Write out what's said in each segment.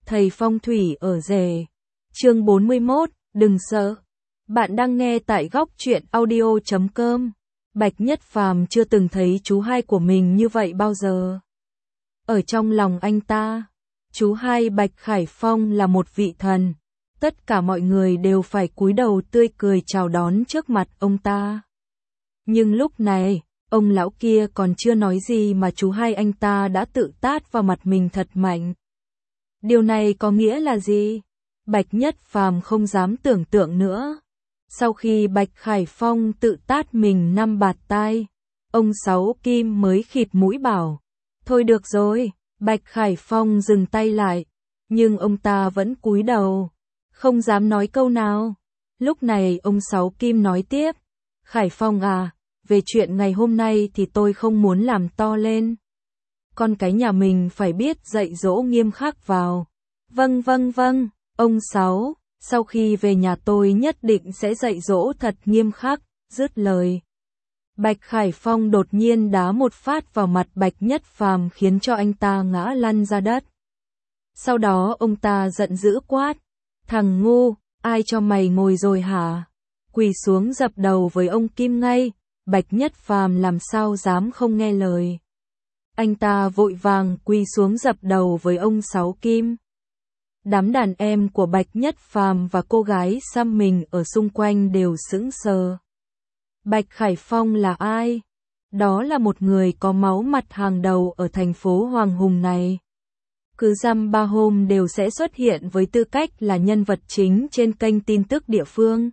Thầy phong thủy ở rể. Chương 41, đừng sợ. Bạn đang nghe tại góc truyện audio.com. Bạch Nhất Phàm chưa từng thấy chú hai của mình như vậy bao giờ. Ở trong lòng anh ta, chú hai Bạch Khải Phong là một vị thần. Tất cả mọi người đều phải cúi đầu tươi cười chào đón trước mặt ông ta. Nhưng lúc này, ông lão kia còn chưa nói gì mà chú hai anh ta đã tự tát vào mặt mình thật mạnh. Điều này có nghĩa là gì? Bạch Nhất Phàm không dám tưởng tượng nữa. Sau khi Bạch Khải Phong tự tát mình 5 bạt tai, ông Sáu Kim mới khịt mũi bảo. Thôi được rồi, Bạch Khải Phong dừng tay lại. Nhưng ông ta vẫn cúi đầu, không dám nói câu nào. Lúc này ông Sáu Kim nói tiếp. Khải Phong à, về chuyện ngày hôm nay thì tôi không muốn làm to lên. Con cái nhà mình phải biết dạy dỗ nghiêm khắc vào. Vâng, ông Sáu, sau khi về nhà tôi nhất định sẽ dạy dỗ thật nghiêm khắc, dứt lời. Bạch Khải Phong đột nhiên đá một phát vào mặt Bạch Nhất Phàm khiến cho anh ta ngã lăn ra đất. Sau đó ông ta giận dữ quát. Thằng ngu, ai cho mày ngồi rồi hả? Quỳ xuống dập đầu với ông Kim ngay. Bạch Nhất Phàm làm sao dám không nghe lời. Anh ta vội vàng quỳ xuống dập đầu với ông Sáu Kim. Đám đàn em của Bạch Nhất Phàm và cô gái xăm mình ở xung quanh đều sững sờ. Bạch Khải Phong là ai? Đó là một người có máu mặt hàng đầu ở thành phố Hoàng Hùng này. Cứ dăm ba hôm đều sẽ xuất hiện với tư cách là nhân vật chính trên kênh tin tức địa phương.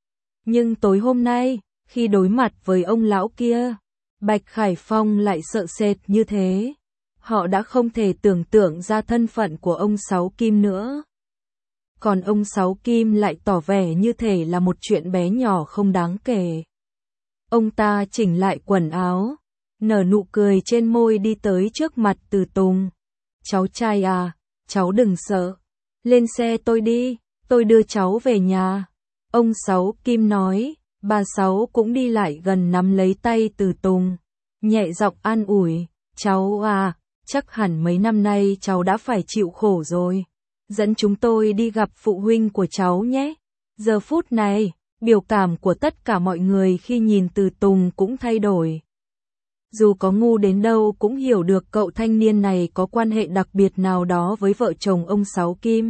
Nhưng tối hôm nay, khi đối mặt với ông lão kia, Bạch Khải Phong lại sợ sệt như thế. Họ đã không thể tưởng tượng ra thân phận của ông Sáu Kim nữa. Còn ông Sáu Kim lại tỏ vẻ như thể là một chuyện bé nhỏ không đáng kể. Ông ta chỉnh lại quần áo, nở nụ cười trên môi đi tới trước mặt Từ Tùng. Cháu trai à, cháu đừng sợ. Lên xe tôi đi, tôi đưa cháu về nhà. Ông Sáu Kim nói. Bà Sáu cũng đi lại gần nắm lấy tay Từ Tùng, nhẹ giọng an ủi. Cháu à, chắc hẳn mấy năm nay cháu đã phải chịu khổ rồi. Dẫn chúng tôi đi gặp phụ huynh của cháu nhé. Giờ phút này, biểu cảm của tất cả mọi người khi nhìn Từ Tùng cũng thay đổi. Dù có ngu đến đâu cũng hiểu được cậu thanh niên này có quan hệ đặc biệt nào đó với vợ chồng ông Sáu Kim.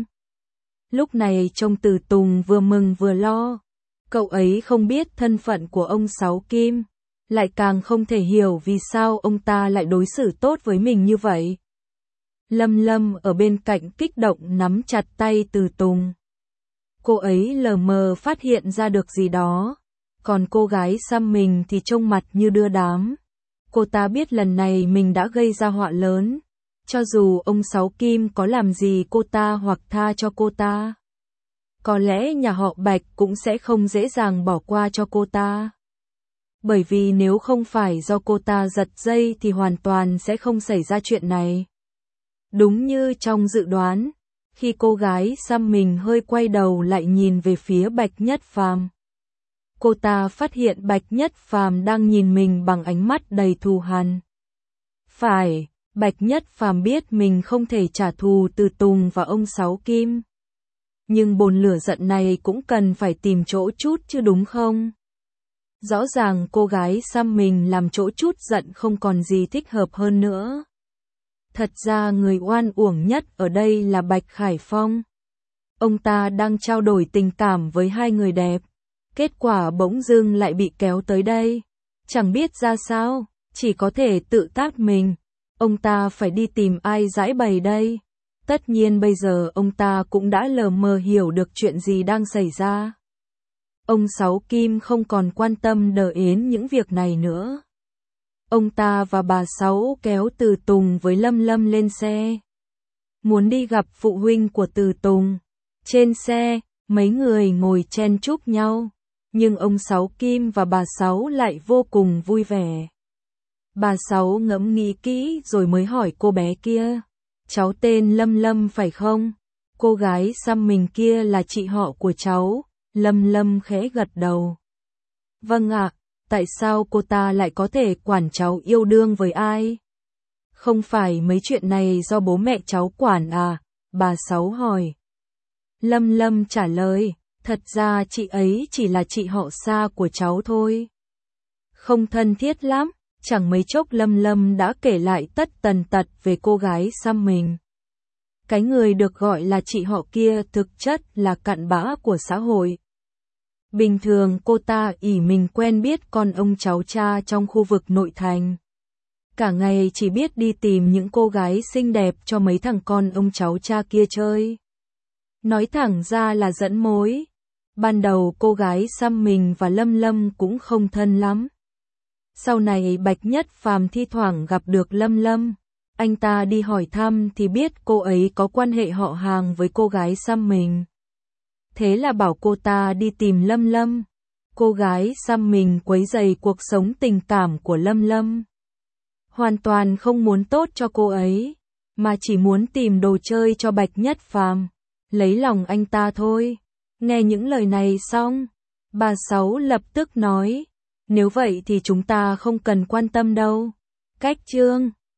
Lúc này trông Từ Tùng vừa mừng vừa lo. Cậu ấy không biết thân phận của ông Sáu Kim, lại càng không thể hiểu vì sao ông ta lại đối xử tốt với mình như vậy. Lâm Lâm ở bên cạnh kích động nắm chặt tay Từ Tùng. Cô ấy lờ mờ phát hiện ra được gì đó, còn cô gái xăm mình thì trông mặt như đưa đám. Cô ta biết lần này mình đã gây ra họa lớn, cho dù ông Sáu Kim có làm gì cô ta hoặc tha cho cô ta. Có lẽ nhà họ Bạch cũng sẽ không dễ dàng bỏ qua cho cô ta. Bởi vì nếu không phải do cô ta giật dây thì hoàn toàn sẽ không xảy ra chuyện này. Đúng như trong dự đoán, khi cô gái xăm mình hơi quay đầu lại nhìn về phía Bạch Nhất Phàm, cô ta phát hiện Bạch Nhất Phàm đang nhìn mình bằng ánh mắt đầy thù hằn. Phải, Bạch Nhất Phàm biết mình không thể trả thù Từ Tùng và ông Sáu Kim. Nhưng bồn lửa giận này cũng cần phải tìm chỗ trút chứ đúng không? Rõ ràng cô gái xăm mình làm chỗ trút giận không còn gì thích hợp hơn nữa. Thật ra người oan uổng nhất ở đây là Bạch Khải Phong. Ông ta đang trao đổi tình cảm với hai người đẹp. Kết quả bỗng dưng lại bị kéo tới đây. Chẳng biết ra sao, chỉ có thể tự tát mình. Ông ta phải đi tìm ai giải bày đây? Tất nhiên bây giờ ông ta cũng đã lờ mờ hiểu được chuyện gì đang xảy ra. Ông Sáu Kim không còn quan tâm đờ yến những việc này nữa. Ông ta và bà Sáu kéo Từ Tùng với Lâm Lâm lên xe. Muốn đi gặp phụ huynh của Từ Tùng. Trên xe, mấy người ngồi chen chúc nhau. Nhưng ông Sáu Kim và bà Sáu lại vô cùng vui vẻ. Bà Sáu ngẫm nghĩ kỹ rồi mới hỏi cô bé kia. Cháu tên Lâm Lâm phải không? Cô gái xăm mình kia là chị họ của cháu. Lâm Lâm khẽ gật đầu. Vâng ạ, tại sao cô ta lại có thể quản cháu yêu đương với ai? Không phải mấy chuyện này do bố mẹ cháu quản à? bà Sáu hỏi. Lâm Lâm trả lời, thật ra chị ấy chỉ là chị họ xa của cháu thôi. Không thân thiết lắm, chẳng mấy chốc Lâm Lâm đã kể lại tất tần tật về cô gái xăm mình. Cái người được gọi là chị họ kia thực chất là cặn bã của xã hội. Bình thường cô ta ỷ mình quen biết con ông cháu cha trong khu vực nội thành. Cả ngày chỉ biết đi tìm những cô gái xinh đẹp cho mấy thằng con ông cháu cha kia chơi. Nói thẳng ra là dẫn mối. Ban đầu cô gái xăm mình và Lâm Lâm cũng không thân lắm. Sau này Bạch Nhất Phàm thi thoảng gặp được Lâm Lâm. Anh ta đi hỏi thăm thì biết cô ấy có quan hệ họ hàng với cô gái xăm mình. Thế là bảo cô ta đi tìm Lâm Lâm. Cô gái xăm mình quấy rầy cuộc sống tình cảm của Lâm Lâm. Hoàn toàn không muốn tốt cho cô ấy, mà chỉ muốn tìm đồ chơi cho Bạch Nhất Phàm, lấy lòng anh ta thôi. Nghe những lời này xong, bà Sáu lập tức nói, nếu vậy thì chúng ta không cần quan tâm đâu. Cách chương